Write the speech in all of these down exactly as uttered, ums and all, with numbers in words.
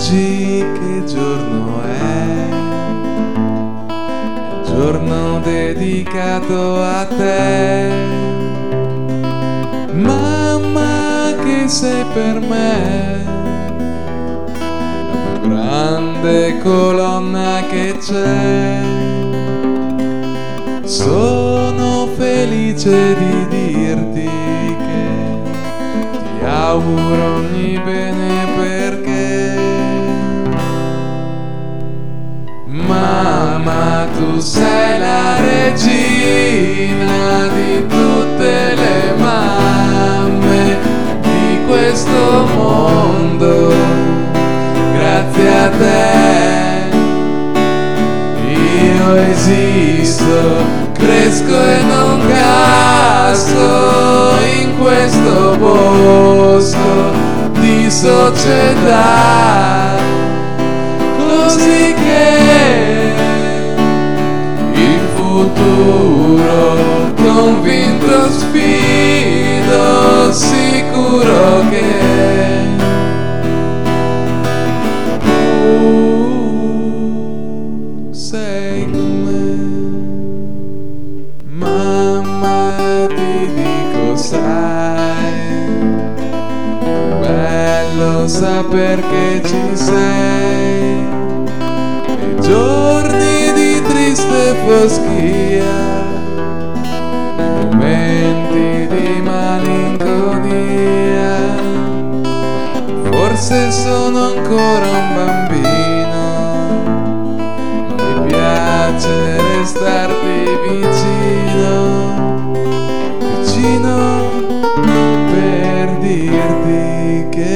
Oggi che giorno è? È il giorno dedicato a te, mamma, che sei per me la più grande colonna che c'è. Sono felice di dirti che ti auguro ogni bene, perché mamma, tu sei la regina di tutte le mamme di questo mondo. Grazie a te io esisto, cresco e non casco in questo bosco di società, così che il futuro convinto sfido, sicuro che tu sei con me. Mamma, ti dico, sai, bello saper che ci sei nei giorni di triste foschia, nei momenti di malinconia. Forse sono ancora un bambino, ma mi piace restarti vicino, vicino, per dirti che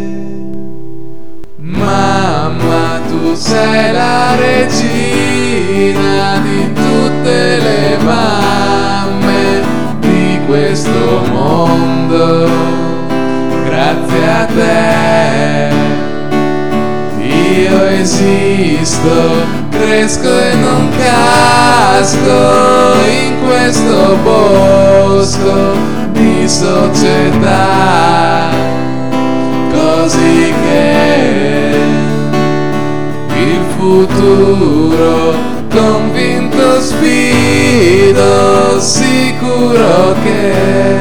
mamma, tu sei la regina di tutte le mamme di questo mondo. Grazie a te io esisto, cresco e non casco in questo bosco di società, così che il futuro convinto sfido, sicuro che